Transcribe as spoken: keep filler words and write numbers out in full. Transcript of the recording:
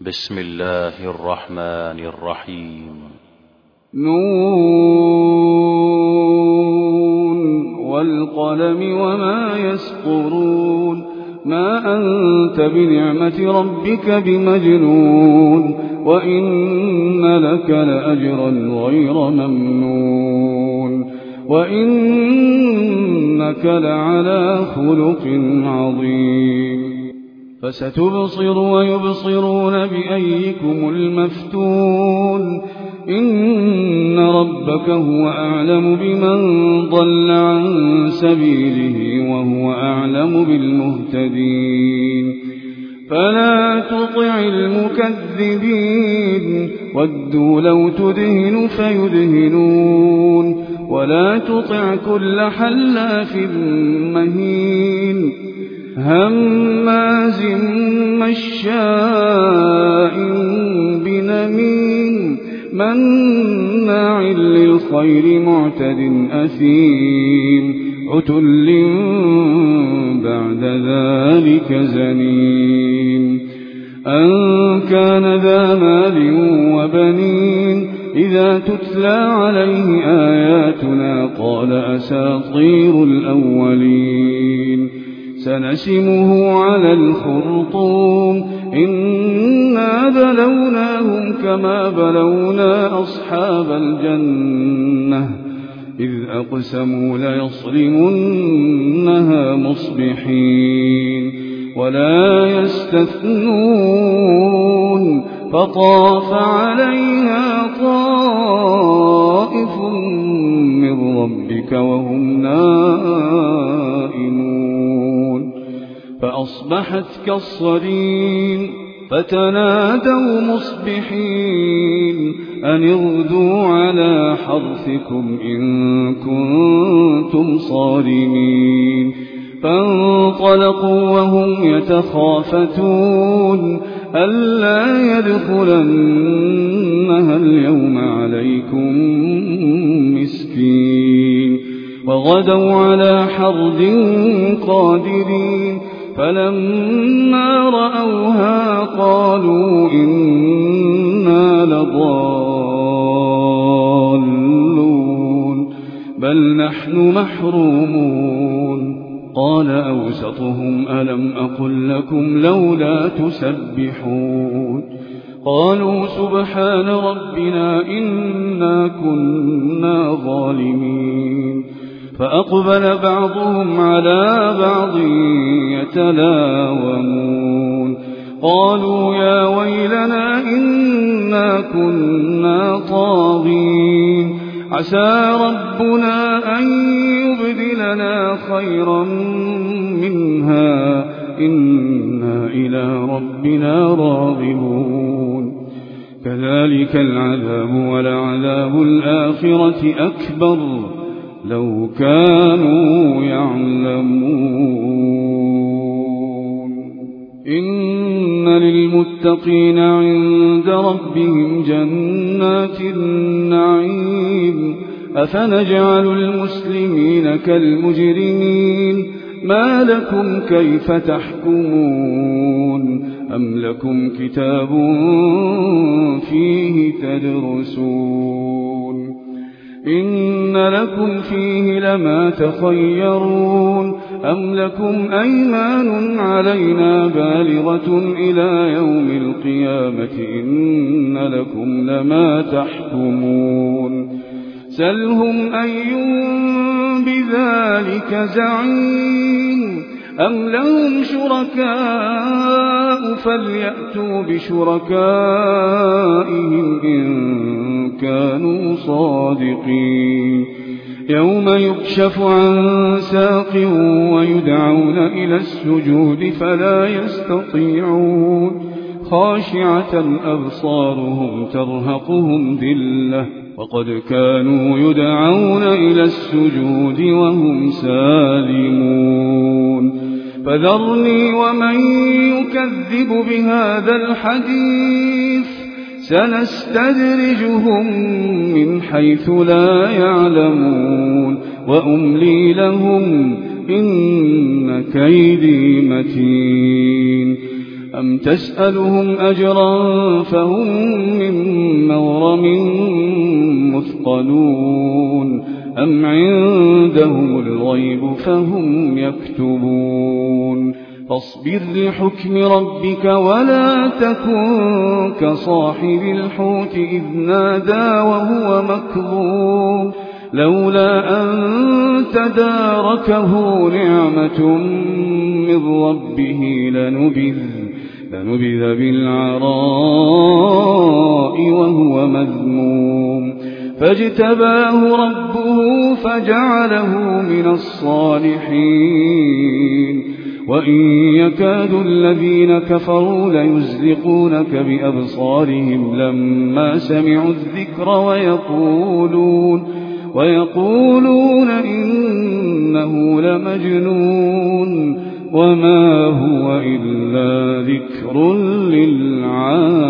بسم الله الرحمن الرحيم. نون والقلم وما يسطرون. ما أنت بنعمة ربك بمجنون، وإن لك لأجرا غير ممنون، وإنك لعلى خلق عظيم. فستبصر ويبصرون بأيكم المفتون. إن ربك هو أعلم بمن ضل عن سبيله وهو أعلم بالمهتدين. فلا تطع المكذبين، ودوا لو تدهن فيدهنون. ولا تطع كل حلاف مهين، هماز مشاء بنميم، مناع للخير معتد أثيم، عتل بعد ذلك زنيم. أن كان ذا مال وبنين، إذا تتلى عليه آياتنا قال أساطير الأولين. سنسمه على الخرطوم، إنا بلوناهم كما بلونا أصحاب الجنة إذ أقسموا ليصرمنها مصبحين ولا يستثنون. فطاف عليها طائف من ربك وهم نائمون، فأصبحت كالصريم. فتنادوا مصبحين أن اغدوا على حرثكم إن كنتم صارمين. فانطلقوا وهم يتخافتون ألا يدخلنها اليوم عليكم مسكين. وغدوا على حرد قادرين، فلما رأوها قالوا إنا لضالون بل نحن محرومون. قال أوسطهم ألم أقل لكم لولا تسبحون؟ قالوا سبحان ربنا إنا كنا ظالمين. فأقبل بعضهم على بعض يتلاومون قالوا يا ويلنا إنا كنا طاغين، عسى ربنا أن يبدلنا خيرا منها إنا إلى ربنا راغبون. كذلك العذاب ولعذاب الآخرة أكبر لو كانوا يعلمون. إن للمتقين عند ربهم جنات النعيم. أفنجعل المسلمين كالمجرمين؟ ما لكم كيف تحكمون؟ أم لكم كتاب فيه تدرسون؟ إن لكم فيه لما تخيرون. أم لكم أيمان علينا بالغة إلى يوم القيامة إن لكم لما تحكمون. سلهم أيهم بذلك زعيم. أم لهم شركاء فليأتوا بشركائهم إن كانوا صادقين. يوم يكشف عن ساق ويدعون إلى السجود فلا يستطيعون، خاشعة أبصارهم ترهقهم ذلة وقد كانوا يدعون إلى السجود وهم سالمون. فذرني ومن يكذب بهذا الحديث سنستدرجهم من حيث لا يعلمون وأملي لهم إن كيدي متين. أم تسألهم أجرا فهم من مغرم مثقلون أم عندهم الغيب فهم يكتبون فاصبر لحكم ربك ولا تكن كصاحب الحوت إذ نادى وهو مكظوم لولا أن تداركه نعمة من ربه لنبذ لنبذ بالعراء وهو مذموم فاجتباه ربه فجعله من الصالحين وإن يكاد الذين كفروا ليزلقونك بأبصارهم لما سمعوا الذكر ويقولون ويقولون إنه لمجنون وما هو إلا ذكر للعالمين.